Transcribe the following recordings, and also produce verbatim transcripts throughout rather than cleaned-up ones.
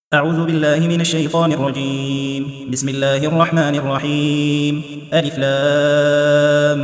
أعوذ بالله من الشيطان الرجيم. بسم الله الرحمن الرحيم. ألف لام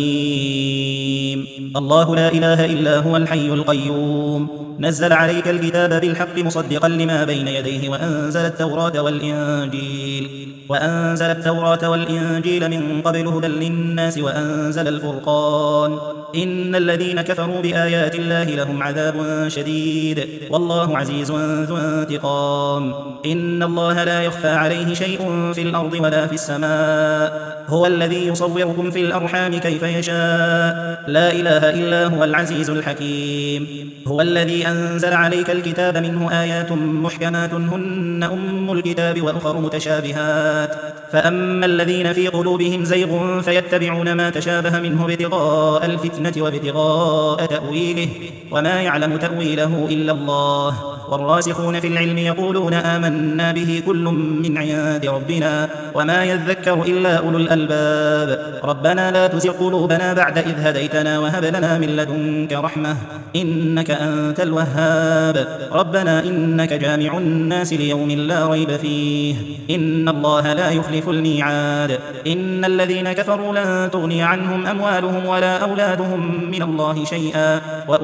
ميم. الله لا إله إلا هو الحي القيوم. نزل عليك الكتاب بالحق مصدقا لما بين يديه وأنزل التوراة والإنجيل وأنزل التوراة والإنجيل من قبل هدى للناس وأنزل الفرقان. إن الذين كفروا بآيات الله لهم عذاب شديد والله عزيز ذو انتقام. إن الله لا يخفى عليه شيء في الأرض ولا في السماء. هو الذي يصوركم في الأرحام كيف يشاء. لا إله إلا هو العزيز الحكيم. هو الذي أنزل عليك الكتاب منه آيات محكمات هن أم الكتاب وأخر متشابهات. فأما الذين في قلوبهم زيغ فيتبعون ما تشابه منه ابتغاء الفتنة وابتغاء تأويله وما يعلم تأويله إلا الله. والراسخون في العلم يقولون آمنا به كل من عند ربنا وما يذكر إلا أولو الألباب. ربنا لا تزغ قلوبنا بعد إذ هديتنا وهب لنا من لدنك رحمة إنك أنت الوهاب. ربنا إنك جامع الناس ليوم لا ريب فيه إن الله لا يخلف الميعاد. إن الذين كفروا لن تغني عنهم أموالهم ولا أولادهم من الله شيئا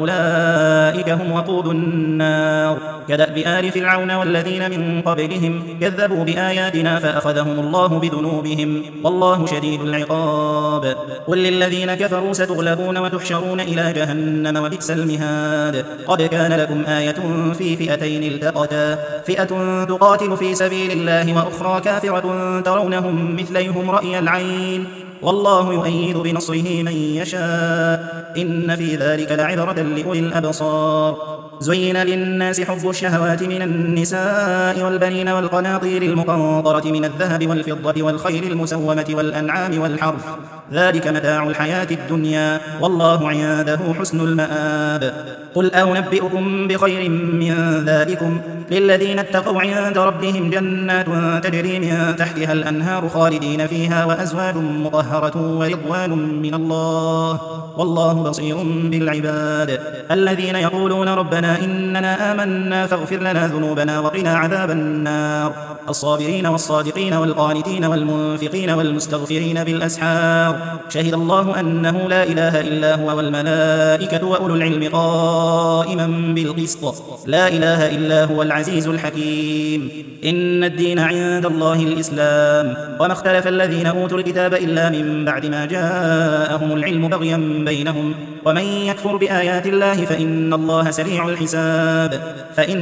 وأولئك هم وقود النار. كدأب آل فرعون والذين من قبلهم كذبوا بآياتنا فأخذهم الله بذنوبهم والله شديد العقاب. قل للذين كفروا ستغلبون وتحشرون إلى جهنم وبئس المهاد. قد كان لكم آية في فئتين التقتا فئة تقاتل في سبيل الله وأخرى كافرة ترونهم مثليهم رأي العين والله يؤيد بنصره من يشاء إن في ذلك لعبرة لأولي الأبصار. زين للناس حب الشهوات من النساء والبنين والقناطير المقنطرة من الذهب والفضة والخيل المسومة والأنعام والحرث ذلك متاع الحياة الدنيا والله عنده حسن المآب. قل أنبئكم بخير من ذلكم للذين اتقوا عند ربهم جنات تجري من تحتها الأنهار خالدين فيها وأزواج مطهرة ورضوان من الله والله بصير بالعباد. الذين يقولون ربنا إننا آمنا فاغفر لنا ذنوبنا وقنا عذاب النار. الصابرين والصادقين والقانتين والمنفقين والمستغفرين بالأسحار. شهد الله أنه لا إله إلا هو والملائكة وأولو العلم قائما بالقسط لا إله إلا هو العزيز الحكيم. إن الدين عند الله الإسلام وما اختلف الذين أوتوا الكتاب إلا من بعد ما جاءهم العلم بغيا بينهم ومن يكفر بآيات الله فإن الله سريع الحساب. فإن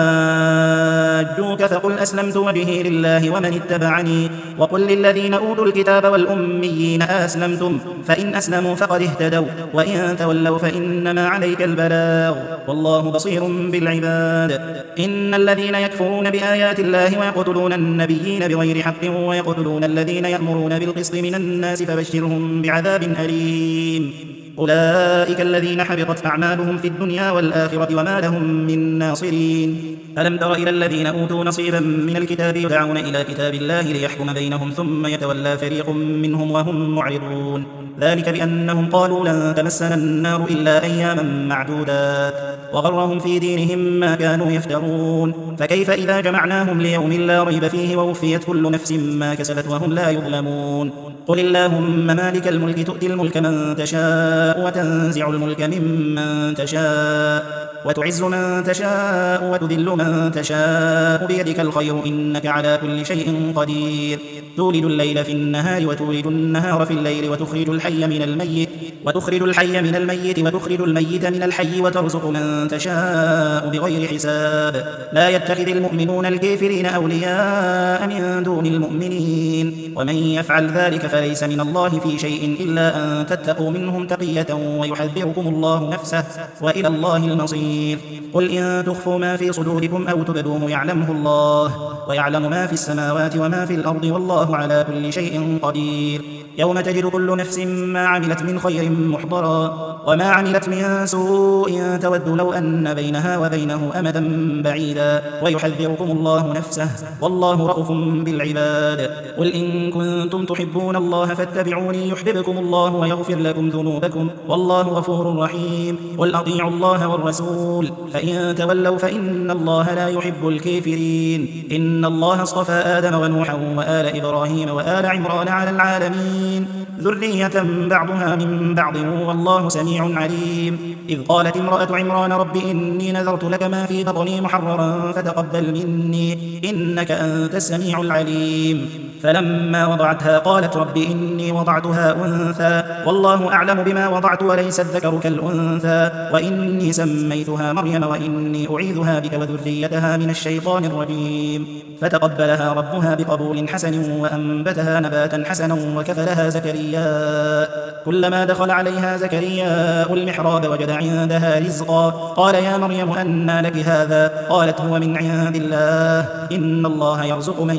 حاجوك فقل أسلمت وجهي لله ومن اتبعني وقل للذين أوتوا الكتاب والأميين أسلمتم فإن أسلموا فقد اهتدوا وإن تولوا فإنما عليك البلاغ والله بصير بالعباد. إن الذين يكفرون بآيات الله ويقتلون النبيين بغير حق ويقتلون الذين يأمرون بالقسط من الناس فبشرهم بعذاب أليم. أولئك الذين حبطت أعمالهم في الدنيا والآخرة وما لهم من ناصرين. ألم تر إلى الذين أوتوا نصيبا من الكتاب يدعون إلى كتاب الله ليحكم بينهم ثم يتولى فريق منهم وهم معرضون. ذلك بأنهم قالوا لن تمسنا النار إلا أياما معدودات وغرهم في دينهم ما كانوا يفترون. فكيف إذا جمعناهم ليوم لا ريب فيه ووفيت كل نفس ما كسبت وهم لا يظلمون. قل اللهم مالك الملك تؤتي الملك من تشاء وتنزع الملك ممن تشاء وتعز من تشاء وتذل من تشاء بيدك الخير إنك على كل شيء قدير. تولد الليل في النهار وتولد النهار في الليل وتخرج الحي من الميت وتخرج الحي من الميت وتخرج الميت من الحي وترزق من تشاء بغير حساب. لا يتخذ المؤمنون الكافرين أولياء من دون المؤمنين ومن يفعل ذلك فليس من الله في شيء إلا أن تتقوا منهم تقية ويحذركم الله نفسه وإلى الله المصير. قل إن تخفوا ما في صدوركم أو تبدوه يعلمه الله ويعلم ما في السماوات وما في الأرض والله على كل شيء قدير. يوم تجد كل نفس ما عملت من خير محضرا وما عملت من سوء تود لو أن بينها وبينه أمدا بعيدا ويحذركم الله نفسه والله رءوف بالعباد. قل إن كنتم تحبون الله فاتبعوني يحببكم الله ويغفر لكم ذنوبكم والله غفور رحيم. قل أطيعوا الله والرسول فإن تولوا فإن الله لا يحب الكافرين. إن الله اصطفى آدم ونوحا وآل إبراهيم وآل عمران على العالمين ذرية بعضها من بعض والله سميع عليم. إذ قالت امرأة عمران رب إني نذرت لك ما في بطني محررا فتقبل مني إنك أنت السميع العليم. فلما وضعتها قالت رب إني وضعتها أنثى والله أعلم بما وضعت وليس الذكر كالأنثى وإني سميتها مريم وإني أعيذها بك وذريتها من الشيطان الرجيم. فتقبلها ربها بقبول حسن وأنبتها نباتا حسنا وكفلها زكريا. كلما دخل عليها زكريا المحراب وجد عندها رزقا قال يا مريم أنى لك هذا قالت هو من عند الله إن الله يرزق من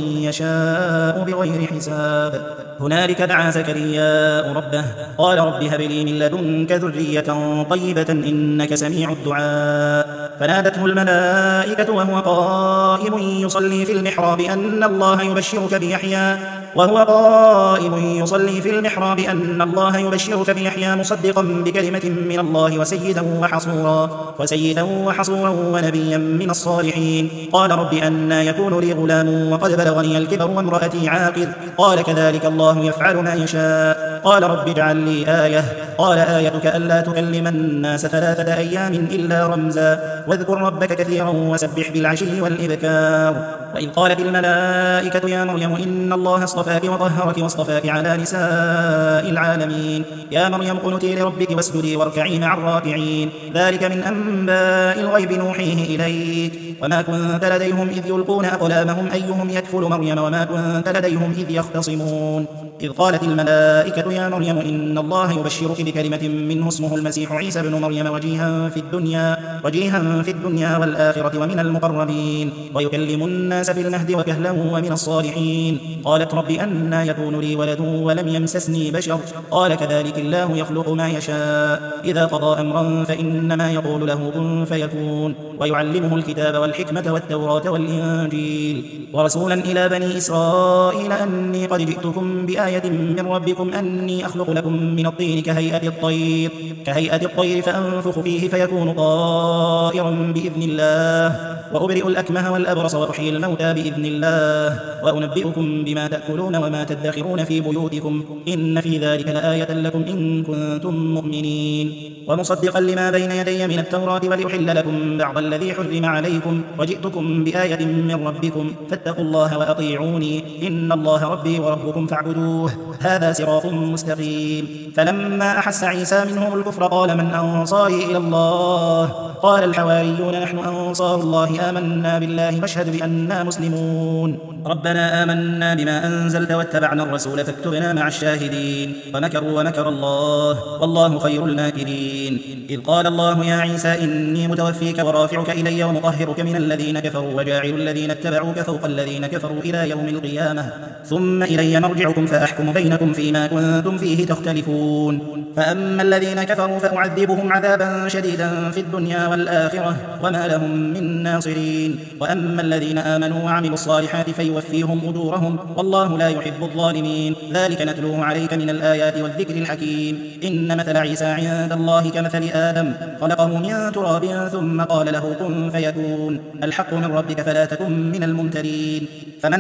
يشاء بغير حساب. هنالك دعا زكريا ربه قال رب هب لي من لدنك ذرية طيبة إنك سميع الدعاء. فنادته الملائكة وهو قائم يصلي في المحراب أن الله يبشرك بيحيى وهو قائم يصلي في المحراب أن الله يبشرك بيحيى مصدقا بكلمة من الله وسيدا وحصورا وسيدا وحصورا ونبيا من الصالحين. قال رب أنى يكون لي غلام وقد بلغني الكبر وامرأتي عاقر قال كذلك الله يفعل ما يشاء. قال رب اجعل لي آية قال آيتك ألا تكلم الناس ثلاثة أيام إلا رمزا واذكر ربك كثيرا وسبح بالعشي والإبكار. وإذ قالت الملائكة يا مريم إن الله اصطفاك وطهرك واصطفاك على نساء العالمين يا مريم اقنتي لربك واسجدي واركعي مع الراكعين. ذلك من أنباء الغيب نوحيه إليك وما كنت لديهم إذ يلقون أقلامهم أيهم يكفل مريم وما كنت لديهم إذ يختصمون. إذ قالت الملائكة يا مريم إن الله يبشرك بكلمة منه اسمه المسيح عيسى بن مريم وجيها في الدنيا وجيها في الدنيا والآخرة ومن المقربين ويكلم الناس في المهد وكهلا ومن الصالحين. قالت رب أنى يكون لي ولد ولم يمسسني بشر قال كذلك الله يخلق ما يشاء إذا قضى أمرا فإنما يقول له كن فيكون. ويعلمه الكتاب والحكمة والتوراة والإنجيل ورسولا إلى بني إسرائيل أني قد جئتكم بآية من ربكم أني أخلق لكم من الطين كهيئة الطير كهيئة الطير فأنفخ فيه فيكون طائرا بإذن الله وأبرئ الأكمه والأبرص وأحيي الموتى بإذن الله وأنبئكم بما تأكلون وما تدخرون في بيوتكم إن في ذلك لآية لكم إن كنتم مؤمنين. ومصدقا لما بين يدي من التوراة ولأحل لكم بعض الذي حرم عليكم وجئتكم بآية من ربكم فاتقوا الله وأطيعوني إن الله ربي وربكم فاعبدوه هذا صراط مستقيم. فلما أحس عيسى منهم الكفر قال من أنصاري إلى الله قال الحواريون نحن أنصار الله آمنا بالله واشهد بأننا مسلمون. ربنا آمنا بما أنزلت واتبعنا الرسول فاكتبنا مع الشاهدين. ومكروا ومكر الله والله خير الماكرين. إذ قال الله يا عيسى إني متوفيك ورافعك إلي ومطهرك من الذين كفروا وجاعل الذين اتبعوك فوق الذين كفروا إلى يوم القيامة ثم إلي مرجعكم فأحكم بينكم فيما كنتم فيه تختلفون. فأما الذين كفروا فأعذبهم عذابا شديدا في الدنيا والآخرة وما لهم من ناصرين. وأما الذين آمنوا وعملوا الصالحات فيوفيهم أجورهم والله لا يحب الظالمين. ذلك نتلوه عليك من الآيات والذكر الحكيم. إن مثل عيسى عند الله كمثل آدم خلقه من تراب ثم قال له كن فيكون الحق من ربك فلا تكن من الممترين. فمن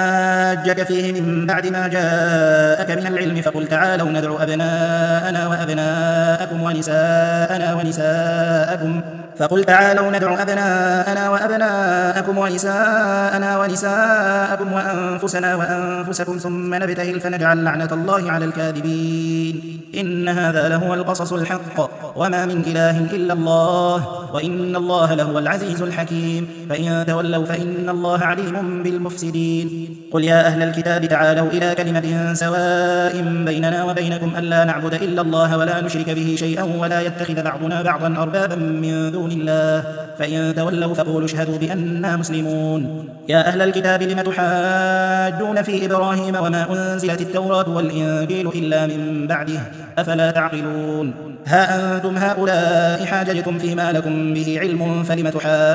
حاجك فيه من بعد ما جاءك من العلم فقل تعالوا ندعو أبناءنا وأبناءكم ونساءنا ونساءكم فقل تعالوا ندعو أبناءنا وأبناءكم ونساءنا ونساءكم وأنفسنا وأنفسكم ثم نبتهل فنجعل لعنة الله على الكاذبين. إن هذا لهو القصص الحق وما من إله إلا الله وإن الله لهو العزيز الحكيم. فإن تولوا فإن الله عليم بالمفسدين. قل يا أهل الكتاب تعالوا إلى كلمة سواء بيننا وبينكم ألا نعبد إلا الله ولا نشرك به شيئا ولا يتخذ بعضنا بعضا أربابا من دون الله فإن تولوا فقولوا اشهدوا بأننا مسلمون. يا أهل الكتاب لم تحاجون في إبراهيم وما أنزلت التوراة والإنجيل إلا من بعده أفلا تعقلون. ها أنتم هؤلاء حاججتم فيما لكم به علم فلم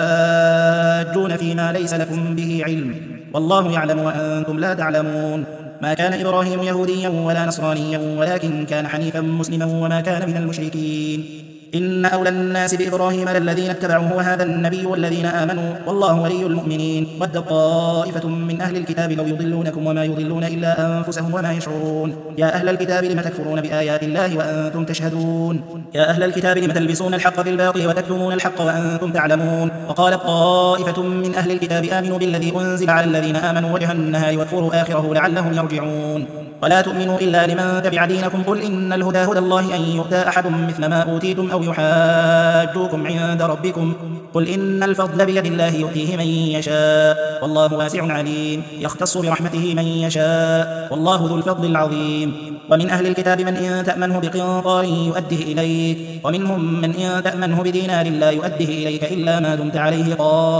تحاجون فيما ليس لكم به علم والله يعلم وأنتم لا تعلمون. ما كان إبراهيم يهوديا ولا نصرانيا ولكن كان حنيفا مسلما وما كان من المشركين. إن أولى الناس بإبراهيم للذين اتبعوه وهذا النبي والذين آمنوا والله ولي المؤمنين. ود طائفة من أهل الكتاب لو يضلونكم وما يضلون إلا أنفسهم وما يشعرون. يا أهل الكتاب لم تكفرون بآيات الله وأنتم تشهدون. يا أهل الكتاب لم تلبسون الحق بالباطل وتكتمون الحق وأنتم تعلمون. وقالت طائفة من أهل الكتاب آمنوا بالذي أنزل على الذين آمنوا وجه النهار واكفروا آخره لعلهم يرجعون. ولا تؤمنوا إلا لمن تبع دينكم قل إن الهدى هدى الله أن يؤتى أحد مثل ما أوتيتم أو يحاجوكم عند ربكم قل إن الفضل بيد الله يؤتيه من يشاء والله واسع عليم. يختص برحمته من يشاء والله ذو الفضل العظيم. ومن أهل الكتاب من إن تأمنه بقنطار يؤده إليك ومنهم من إن تأمنه بدينار لا يؤده إليك إلا ما دمت عليه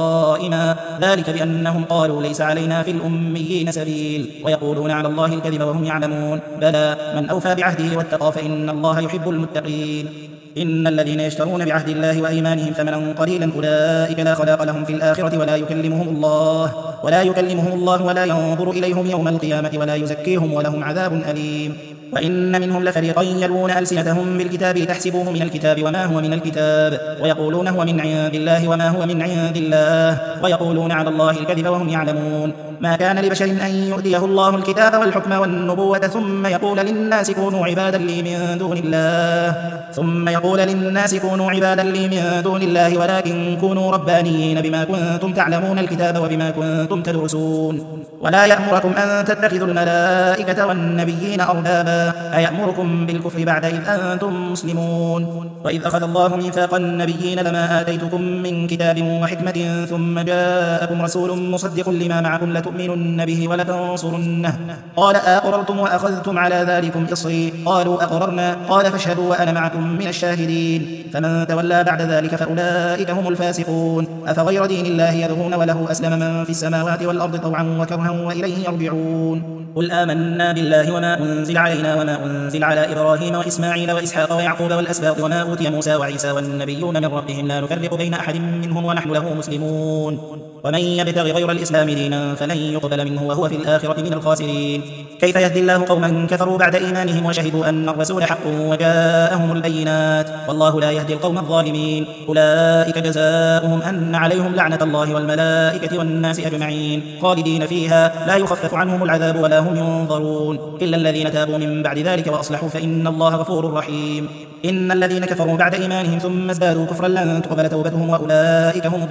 قائما ذلك بأنهم قالوا ليس علينا في الأميين سبيل ويقولون على الله الكذب وهم يعلمون. بلى من أوفى بعهده واتقى فإن الله يحب المتقين. إن الذين يشترون بعهد الله وأيمانهم ثمنا قليلا أولئك لا خلاق لهم في الآخرة ولا يكلمهم الله ولا يكلمهم الله ولا ينظر إليهم يوم القيامة ولا يزكيهم ولهم عذاب أليم. وإن منهم لفريقا يلوون ألسنتهم بالكتاب لتحسبوه من الكتاب وما هو من الكتاب ويقولون هو من عند الله وما هو من عند الله ويقولون على الله الكذب وهم يعلمون. ما كان لبشر أن يؤتيه الله الكتاب والحكم والنبوة ثم يقول للناس كونوا عبادا لي من دون الله ثم يقول للناس كونوا عبادا لي من دون الله ولكن كونوا ربانيين بما كنتم تعلمون الكتاب وبما كنتم تدرسون. ولا يأمركم أن تتخذوا الملائكة والنبيين أربابا أيأمركم بالكفر بعد إذ أنتم مسلمون. وإذ أخذ الله ميثاق النبيين لما آتيتكم من كتاب وحكمة ثم جاءكم رسول مصدق لما معكم لتؤمنن به ولتنصرنه قال أقررتم وأخذتم على ذلكم إصري قالوا أقررنا قال فاشهدوا وأنا معكم من الشاهدين. فمن تولى بعد ذلك فأولئك هم الفاسقون. أفغير دين الله يبغون وله أسلم من في السماوات والأرض طوعا وكرها وإليه يرجعون. قل آمنا بالله وما أنزل علينا وما أنزل على إبراهيم وإسماعيل وإسحاق ويعقوب والأسباط وما أوتي موسى وعيسى والنبيون من ربهم لا نفرق بين أحد منهم ونحن له مسلمون. ومن يبتغ غير الإسلام دينا فلن يقبل منه وهو في الآخرة من الخاسرين. كيف يهدي الله قوما كفروا بعد إيمانهم وشهدوا أن الرسول حق وجاءهم البينات والله لا يهدي القوم الظالمين. أولئك جزاؤهم أن عليهم لعنة الله والملائكة والناس أجمعين خالدين فيها لا يخفف عنهم العذاب ولا هم ينظرون إلا الذين تابوا من بعد ذلك وأصلحوا فإن الله غفور رحيم. إن الذين كفروا بعد إيمانهم ثم ازدادوا كفرا لن تقبل توبتهم وأولئك هم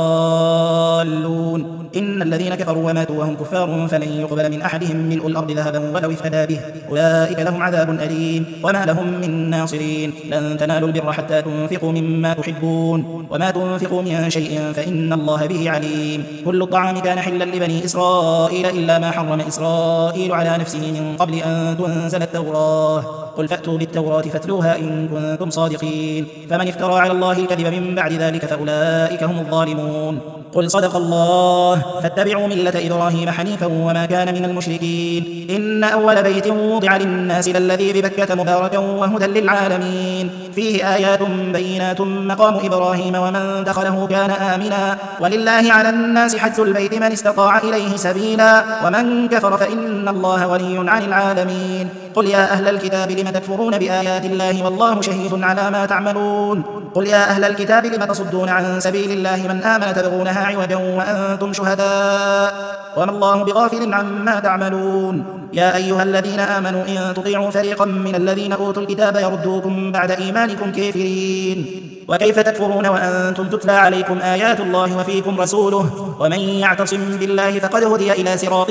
الضالون. إن الذين كفروا وماتوا وهم كفار فلن يقبل من أحدهم ملء الأرض ذهبا ولو افتدى به أولئك لهم عذاب أليم وما لهم من ناصرين. لن تنالوا البر حتى تنفقوا مما تحبون وما تنفقوا من شيء فإن الله به عليم. كل الطعام كان حلا لبني إسرائيل إلا ما حرم إسرائيل على نفسه من قبل أن تنزل التوراة قل فأتوا بالتوراة فاتلوها إن كنتم صادقين. فمن افترى على الله الكذب من بعد ذلك فأولئك هم الظالمون. قل صدق الله فاتبعوا ملة إبراهيم حنيفا وما كان من المشركين. إن أول بيت وضع للناس للذي ببكة مباركا وهدى للعالمين فيه آيات بينات مقام إبراهيم ومن دخله كان آمنا ولله على الناس حج البيت من استطاع إليه سبيلا ومن كفر فإن الله غني عن العالمين. قل يا أهل الكتاب لم تكفرون بآيات الله والله شهيد على ما تعملون. قل يا أهل الكتاب لم تصدون عن سبيل الله من آمن تبغونها عوجا وأنتم شهداء وما الله بغافل عما تعملون. يا أيها الذين آمنوا إن تطيعوا فريقا من الذين أوتوا الكتاب يردوكم بعد إيمانكم كافرين وكيف تكفرون وأنتم تتلى عليكم آيات الله وفيكم رسوله ومن يعتصم بالله فقد هدي إلى صراط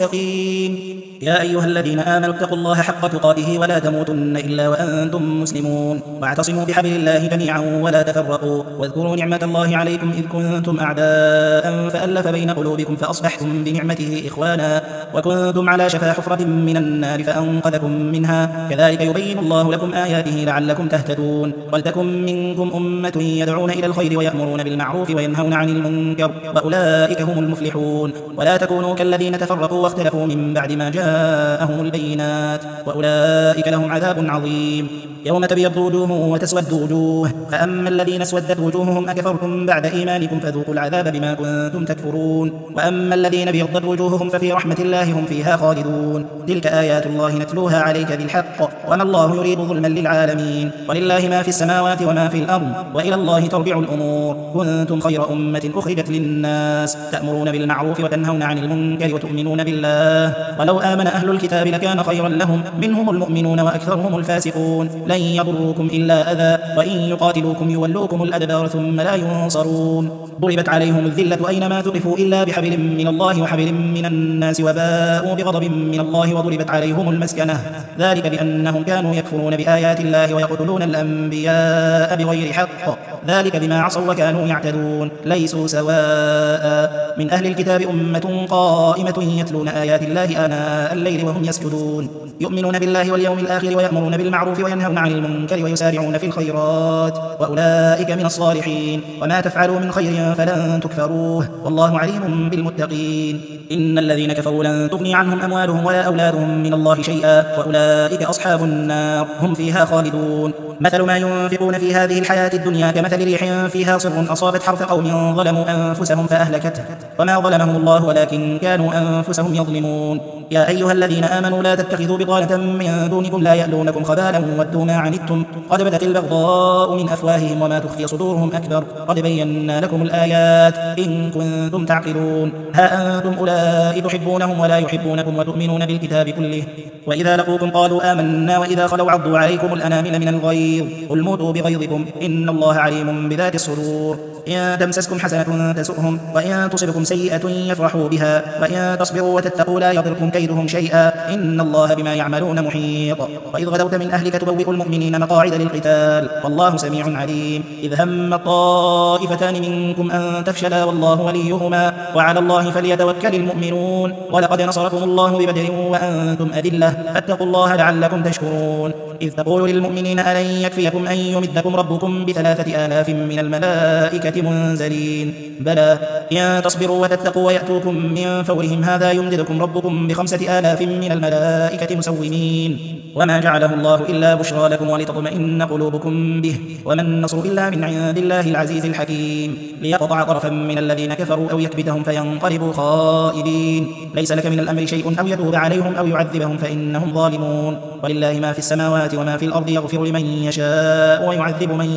مستقيم. يا أيها الذين آمنوا اتقوا الله حق تقاته ولا تموتن إلا وأنتم مسلمون واعتصموا بحبل الله جميعا ولا تفرقوا واذكروا نعمة الله عليكم إذ كنتم أعداء فألف بين قلوبكم فأصبحتم بنعمته إخوانا وكنتم على شفا حفرة من النار فأنقذكم منها كذلك يبين الله لكم آياته لعلكم تهتدون. ولتكن منكم أمة يدعون إلى الخير ويأمرون بالمعروف وينهون عن المنكر وأولئك هم المفلحون. ولا تكونوا كالذين تفرقوا واختلفوا من بعد ما جاءهم البينات وأولئك لهم عذاب عظيم. يوم تبيض وجوه وتسود وجوه فأما الذين اسودت وجوههم أكفرتم بعد إيمانكم فذوقوا العذاب بما كنتم تكفرون وأما الذين ابيضت وجوههم ففي رحمة الله هم فيها خالدون. تلك آيات الله نتلوها عليك بالحق وما الله يريد ظلما للعالمين ولله ما في السماوات وما في الأرض وإلى الله ترجع الأمور. كنتم خير أمة أخرجت للناس تأمرون بالمعروف وتنهون عن المنكر وتؤمنون بالله ولو آمن أهل الكتاب لكان خيرا لهم منهم المؤمنون وأكثرهم الفاسقون. لن يضروكم إلا أذى وإن يقاتلوكم يولوكم الأدبار ثم لا ينصرون. ضربت عليهم الذلة أينما ثقفوا إلا بحبل من الله وحبل من الناس وباءوا بغضب من الله وضربت عليهم المسكنة ذلك بأنهم كانوا يكفرون بآيات الله ويقتلون الأنبياء بغير حق ذلك بما عصوا وكانوا يعتدون. ليسوا سواء من أهل الكتاب أمة قائمة يتلون آيات الله آناء الليل وهم يسجدون يؤمنون بالله واليوم الآخر ويأمرون بالمعروف وينهون عن المنكر ويسارعون في الخيرات وأولئك من الصالحين. وما تفعلوا من خير فلن تكفروه والله عليم بالمتقين. إن الذين كفروا لن تغني عنهم أموالهم ولا أولادهم من الله شيئا وأولئك أصحاب النار هم فيها خالدون. مثل ما ينفقون في هذه الحياة الدنيا كمثل ريح فيها صر أصابت حرث قوم ظلموا أنفسهم فأهلكته وما ظلمهم الله ولكن كانوا أنفسهم يظلمون. يا أيها الذين آمنوا لا تتخذوا بطانة من دونكم لا يألونكم خبالا ودوا ما عنتم قد بدت البغضاء من أفواههم وما تخفي صدورهم أكبر قد بينا لكم الآيات إن كنتم تعقلون. ها أنتم أولئك تحبونهم ولا يحبونكم وتؤمنون بالكتاب كله وإذا لقوكم قالوا آمنا وإذا خلوا عضوا عليكم الأنامل من الغيظ قل موتوا بغيظكم إن الله عليم بذات الصدور. إن تمسسكم حسنة تسؤهم وإن تصبكم سيئة يفرحوا بها وإن تصبروا وتتقوا لا يضركم كيدهم شيئا إن الله بما يعملون محيط. وإذ غدوت من أهلك تبوئ المؤمنين مقاعد للقتال والله سميع عليم. إذ هم طائفتان منكم أن تفشلا والله وليهما وعلى الله فليتوكل المؤمنون. ولقد نصركم الله ببدر وأنتم أذلة فاتقوا الله لعلكم تشكرون. إذ تقول للمؤمنين ألن يكفيكم أن يمدكم ربكم بثلاثة آلاف من الملائكة منزلين بلى إن تصبروا وتتقوا ويأتوكم من فورهم هذا يمددكم ربكم بخمسة آلاف من الملائكة مسومين. وما جعله الله إلا بشرى لكم ولتطمئن قلوبكم به وما النصر إلا من عند الله العزيز الحكيم. ليقطع طرفا من الذين كفروا أو يكبتهم فينقلبوا خائبين. ليس لك من الأمر شيء أو يتوب عليهم أو يعذبهم فإنهم ظالمون. ولله ما في السماوات وما في الأرض يغفر لمن يشاء ويعذب من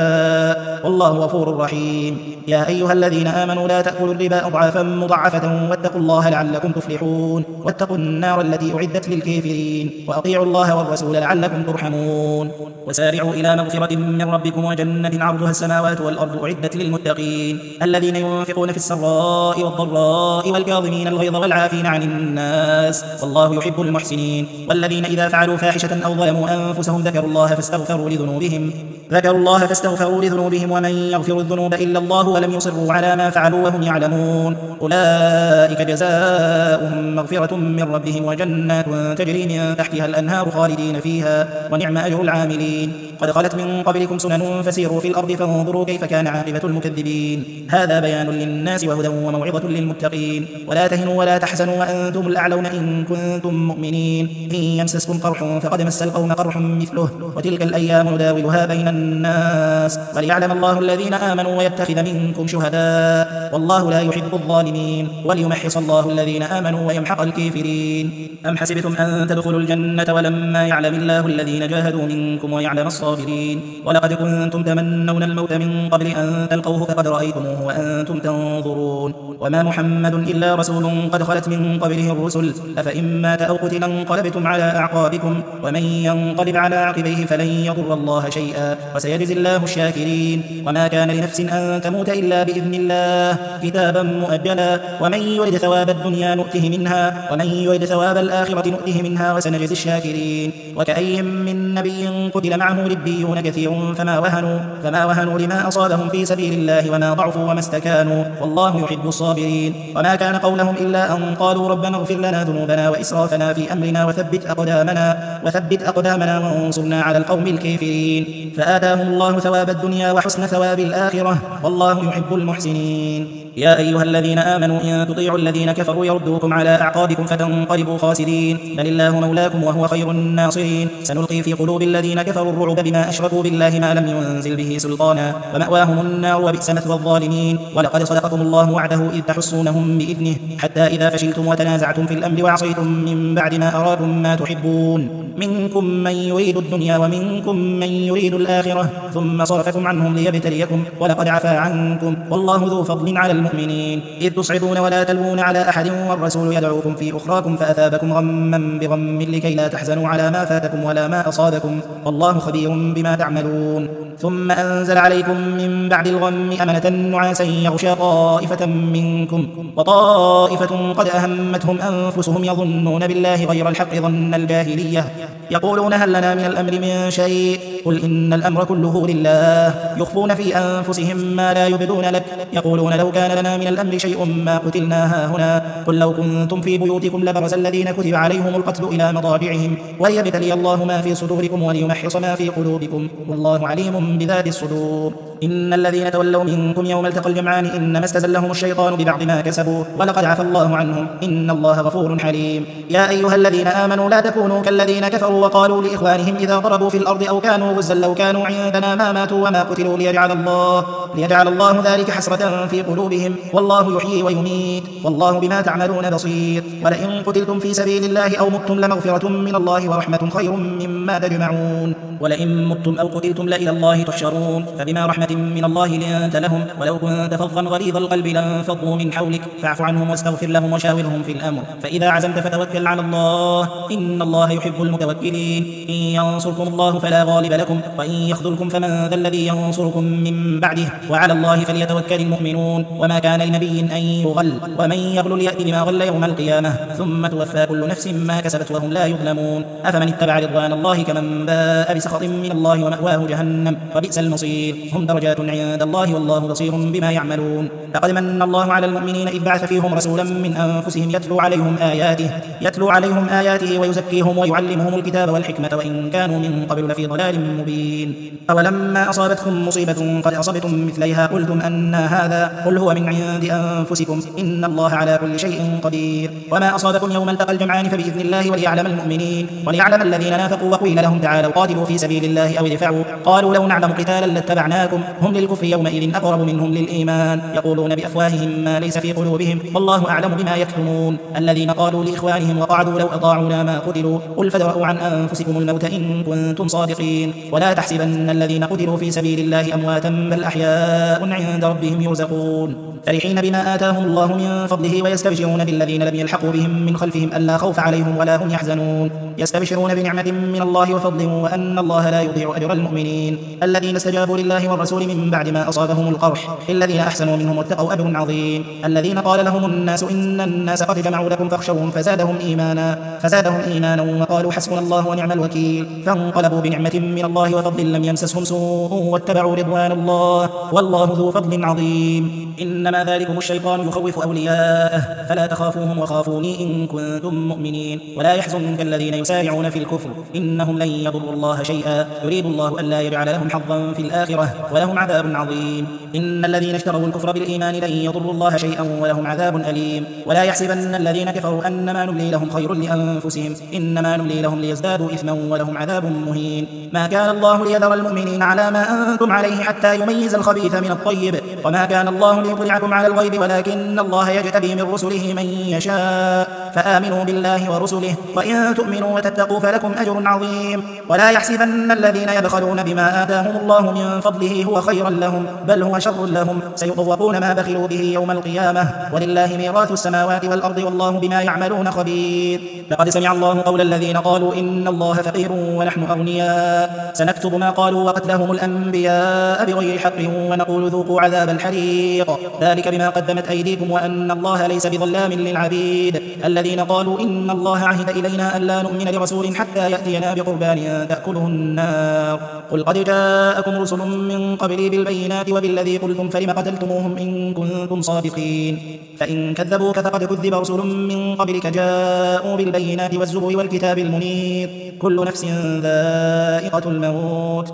يشاء والله غفور رحيم. يا أيها الذين آمنوا لا تأكلوا الربا أضعافا مضاعفة واتقوا الله لعلكم تفلحون. واتقوا النار التي أعدت للكافرين وأطيعوا الله والرسول لعلكم ترحمون. وسارعوا إلى مغفرة من ربكم وجنة عرضها السماوات والأرض أعدت للمتقين الذين ينفقون في السراء والضراء والكاظمين الغيظ والعافين عن الناس والله يحب المحسنين. والذين إذا فعلوا فاحشة أو ظلموا أنفسهم ذكروا الله فاستغفروا لذنوبهم ذكروا الله فاستغفروا لذنوبهم ومن يغفر الذنوب إلا الله ولم يصروا على ما فعلوا وهم يعلمون أولئك جزاؤهم مغفرة من ربهم وجنات تجري من تحتها الأنهار خالدين فيها ونعم أجر العاملين. قد خلت من قبلكم سنن فسيروا في الأرض فانظروا كيف كان عاقبة المكذبين. هذا بيان للناس وهدى وموعظة للمتقين. ولا تهنوا ولا تحزنوا وأنتم الأعلون إن كنتم مؤمنين. إن يمسسكم قرح فقد مس القوم قرح مثله وتلك الأيام نداولها بين الناس وليعلم الله الذين آمنوا ويتخذ منكم شهداء والله لا يحب الظالمين وليمحص الله الذين آمنوا ويمحق الكافرين. أم حسبتم أن تدخلوا الجنة ولما يعلم الله الذين جاهدوا منكم ويعلم الصالحين الصابرين. ولقد كنتم تمنون الموت من قبل أن تلقوه فقد رأيتموه وأنتم تنظرون. وما محمد إلا رسول قد خلت من قبله الرسل أفإن مات أو قتل انقلبتم على أعقابكم ومن ينقلب على عقبيه فلن يضر الله شيئا وسيجزي الله الشاكرين. وما كان لنفس أن تموت إلا بإذن الله كتابا مؤجلا ومن يرد ثواب الدنيا نؤته منها ومن يرد ثواب الآخرة نؤته منها وسنجزي الشاكرين. وكأي من نبي قتل معه ربيون كثير فما وهنوا, فما وهنوا لما أصابهم في سبيل الله وما ضعفوا وما استكانوا والله يحب الصابرين. وما كان قولهم إلا أن قالوا ربنا اغفر لنا ذنوبنا وإسرافنا في أمرنا وثبت أقدامنا, وثبت أقدامنا وانصرنا على القوم الكافرين فآتاهم الله ثواب الدنيا وحسن ثواب الآخرة والله يحب المحسنين. يا أيها الذين آمنوا إن تطيعوا الذين كفروا يردوكم على أعقابكم فتنقلبوا خاسرين بل الله مولاكم وهو خير الناصرين. سنلقي في قلوب الذين كفروا الرعب بما أشركوا بالله ما لم ينزل به سلطانا ومأواهم النار وبئس مثوى الظالمين. ولقد صدقكم الله وعده إذ تحسونهم بإذنه حتى إذا فشلتم وتنازعتم في الأمر وعصيتم من بعد ما أراكم ما تحبون منكم من يريد الدنيا ومنكم من يريد الآخرة ثم صرفكم عنهم ليبتليكم ولقد عفا عنكم والله ذو فضل على المؤمنين إذ تصعدون ولا تلوون على أحد والرسول يدعوكم في أخراكم فأثابكم غما بغم لكي لا تحزنوا على ما فاتكم ولا ما أصابكم والله خبير بما تعملون. ثم أنزل عليكم من بعد الغم أمنة نعاسا يغشى طائفة منكم وطائفة قد أهمتهم أنفسهم يظنون بالله غير الحق ظن الجاهلية يقولون هل لنا من الأمر من شيء قل إن الأمر كله لله يخفون في أنفسهم ما لا يبدون لك يقولون لو كان لنا من الأمر شيء ما قتلنا هاهنا قل لو كنتم في بيوتكم لبرز الذين كتب عليهم القتل إلى مضاجعهم وليبتلي الله ما في صدوركم وليمحص ما في قلوبكم والله عليم بذات الصدور. إن الذين تولوا منكم يوم التقى الجمعان إنما استزلهم الشيطان ببعض ما كسبوا ولقد عفى الله عنهم إن الله غفور حليم. يا أيها الذين آمنوا لا تكونوا كالذين كفروا وقالوا لإخوانهم إذا ضربوا في الأرض أو كانوا غزا لو كانوا عندنا ما ماتوا وما قتلوا ليجعل الله, ليجعل الله ذلك حسرة في قلوبهم والله يحيي ويميت والله بما تعملون بصير. ولئن قتلتم في سبيل الله أو متم لمغفرة من الله ورحمة خير مما تجمعون. ولئن متم أو قتلتم لإلى الله تحشرون فبما رحمة من الله لنت لهم ولو كنت فظا غليظ القلب لانفضوا من حولك فاعف عنهم واستغفر لهم وشاورهم في الأمر فإذا عزمت فتوكل على الله إن الله يحب المتوكلين. إن ينصركم الله فلا غالب لكم وإن يخذلكم فمن ذا الذي ينصركم من بعده وعلى الله فليتوكل المؤمنون. وما كان لنبي أن يغل ومن يغل يأتي بما غل يوم القيامة ثم توفى كل نفس ما كسبت وهم لا يظلمون. أفمن اتبع رضوان الله كمن باء بسخط من الله ومأواه جهنم وبئس المصير. هم درجات عند الله والله بصير بما يعملون. لقد من الله على المؤمنين إذ بعث فيهم رسولا من أنفسهم يتلو عليهم آياته يتلو عليهم آياته ويزكيهم ويعلمهم الكتاب والحكمة وإن كانوا من قبل لفي ضلال مبين. أولما أصابتكم مصيبة قد أصبتم مثليها قلتم أن هذا قل هو من عند أنفسكم إن الله على كل شيء قدير. وما أصابكم يوم التقى الجمعان فبإذن الله وليعلم المؤمنين وليعلم الذين نافقوا وقيل لهم تعالوا قاتلوا في سبيل الله أو ادفعوا قالوا لو نعلم قتالا لاتبعناكم هم للكفر يومئذ أقرب منهم للإيمان يقولون بأفواههم ما ليس في قلوبهم والله أعلم بما يكتمون. الذين قالوا لإخوانهم وقعدوا لو أطاعونا ما قتلوا قل فادرءوا عن أنفسكم الموت إن كنتم صادقين ولا تحسبن الذين قتلوا في سبيل الله أمواتا بل أحياء عند ربهم يرزقون فرحين بما آتاهم الله من فضله ويستبشرون بالذين لم يلحقوا بهم من خلفهم ألا خوف عليهم ولا هم يحزنون يستبشرون بنعمة من الله وفضل وأن الله لا يضيع أجر المؤمنين. الذين استجابوا لله والرسول من بعد ما أصابهم القرح للذين أحسنوا منهم واتقوا أجر عظيم. الذين قال لهم الناس إن الناس قد جمعوا لكم فاخشوهم فزادهم إيمانا فزادهم إيمانا وقالوا حسبنا الله ونعم الوكيل فانقلبوا بنعمة من الله وفضل لم يمسسهم سوء واتبعوا رضوان الله والله ذو فضل عظيم. إنما ذلكم الشيطان يخوف أولياءه فلا تخافوهم وخافوني إن كنتم مؤمنين ولا يحزنك الذين يسارعون في الكفر إنهم لن يضروا الله شيئا يريد الله ألا يجعل لهم حظا في الآخرة ولهم ولهم عذاب عظيم. إن الذين اشتروا الكفر بالإيمان لن يضروا الله شيئا ولهم عذاب أليم. ولا يحسبن الذين كفروا أنما نملي لهم خير لأنفسهم إنما نملي لهم ليزدادوا إثما ولهم عذاب مهين. ما كان الله ليذر المؤمنين على ما أنتم عليه حتى يميز الخبيث من الطيب وما كان الله ليطلعكم على الغيب ولكن الله يجتبي من رسله من يشاء فآمنوا بالله ورسله وإن تؤمنوا وتتقوا فلكم أجر عظيم. ولا يحسبن الذين يبخلون بما آتاهم الله من فضله هو خيرا لهم بل هو شر لهم سيطوقون ما بخلوا به يوم القيامة ولله ميراث السماوات والأرض والله بما يعملون خبير. لقد سمع الله قول الذين قالوا إن الله فقير ونحن أغنياء سنكتب ما قالوا وقتلهم الأنبياء بغير حق ونقول ذوقوا عذاب الحريق ذلك بما قدمت أيديكم وأن الله ليس بظلام للعبيد. الذين قالوا إن الله عهد إلينا ألا نؤمن لرسول حتى يأتينا بقربان تأكله النار قل قد جاءكم رسل من قبلي بالبينات وبالذي قلتم فلم قتلتموهم إن كنتم صادقين فإن كذبوك فقد كذب رسل من قبلك جاءوا بالبينات والزبر والكتاب المنير كل نفس ذائقة الموت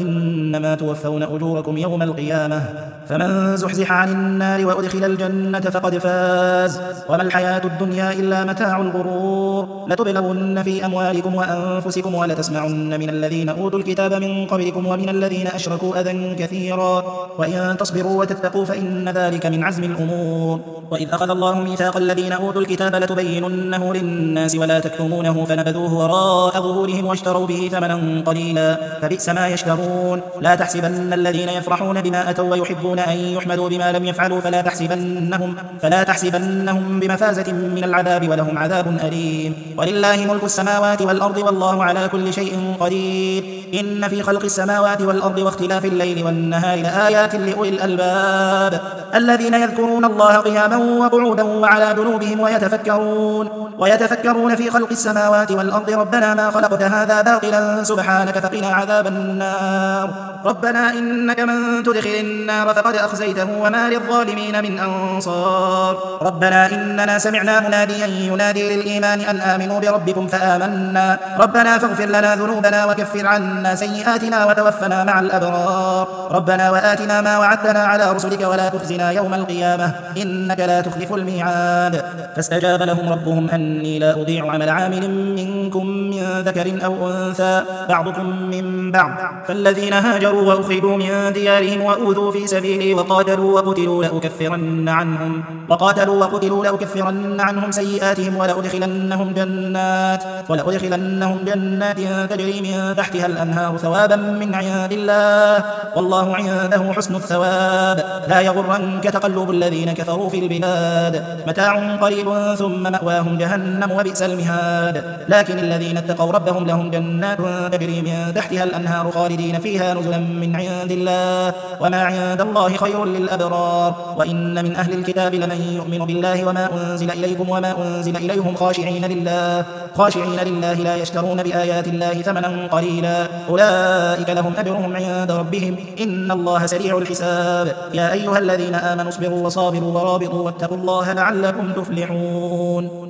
وإنما توفون أجوركم يوم القيامة فمن زحزح عن النار وأدخل الجنة فقد فاز وما الحياة الدنيا إلا متاع الغرور. لتبلغن في أموالكم وأنفسكم ولتسمعن من الذين أوتوا الكتاب من قبلكم ومن الذين أشركوا أذى كثيرا وإن تصبروا وتتقوا فإن ذلك من عزم الأمور. وإذ أخذ الله ميثاق الذين أوتوا الكتاب لتبيننه للناس ولا تكتمونه فنبذوه وراء ظهورهم واشتروا به ثمنا قليلا فبئس ما يشترون. لا تحسبن الذين يفرحون بما أتوا ويحبون أن يحمدوا بما لم يفعلوا فلا تحسبنهم, فلا تحسبنهم بمفازة من العذاب ولهم عذاب أليم. ولله ملك السماوات والأرض والله على كل شيء قدير. إن في خلق السماوات والأرض واختلاف الليل والنهار لآيات لأولي الألباب الذين يذكرون الله قياما وقعودا وعلى جنوبهم ويتفكرون ويتفكرون في خلق السماوات والأرض ربنا ما خلقت هذا باطلا سبحانك فقنا عذاب النار. ربنا إنك من تدخل النار فقد أخزيته وما للظالمين من أنصار. ربنا إننا سمعنا مناديا ينادي للإيمان أن آمنوا بربكم فآمنا ربنا فاغفر لنا ذنوبنا وكفر عنا سيئاتنا وتوفنا مع الأبرار. ربنا وآتنا ما وعدتنا على رسلك ولا تخزنا يوم القيامة إنك لا تخلف الميعاد. فاستجاب لهم ربهم أني لا أضيع عمل عامل منكم من ذكر أو أنثى بعضكم من بعض فالذين هاجروا وأخرجوا من ديارهم وأوذوا في سبيلي وقاتلوا وقتلوا لأكفرن عنهم وقاتلوا وقتلوا لأكفرن عنهم سيئاتهم ولأدخلنهم جنات ولأدخلنهم جنات تجري من تحتها الأنهار ثوابا من عند الله والله عنده حسن الثواب. لا يغرنك تقلب الذين كفروا في البلاد متاع قليل ثم مأواهم جهنم وبئس المهاد. لكن الذين اتقوا ربهم لهم جنات تجري من تحتها الأنهار خالدين فيها نزلا من عند الله وما عند الله خير للأبرار. وإن من أهل الكتاب لمن يؤمن بالله وما أنزل إليكم وما أنزل إليهم خاشعين لله خاشعين لله لا يشترون بآيات الله ثمنا قليلا أولئك لهم أجرهم عند ربهم إن الله سريع الحساب. يا أيها الذين آمنوا اصبروا وصابروا ورابطوا واتقوا الله لعلكم تفلحون.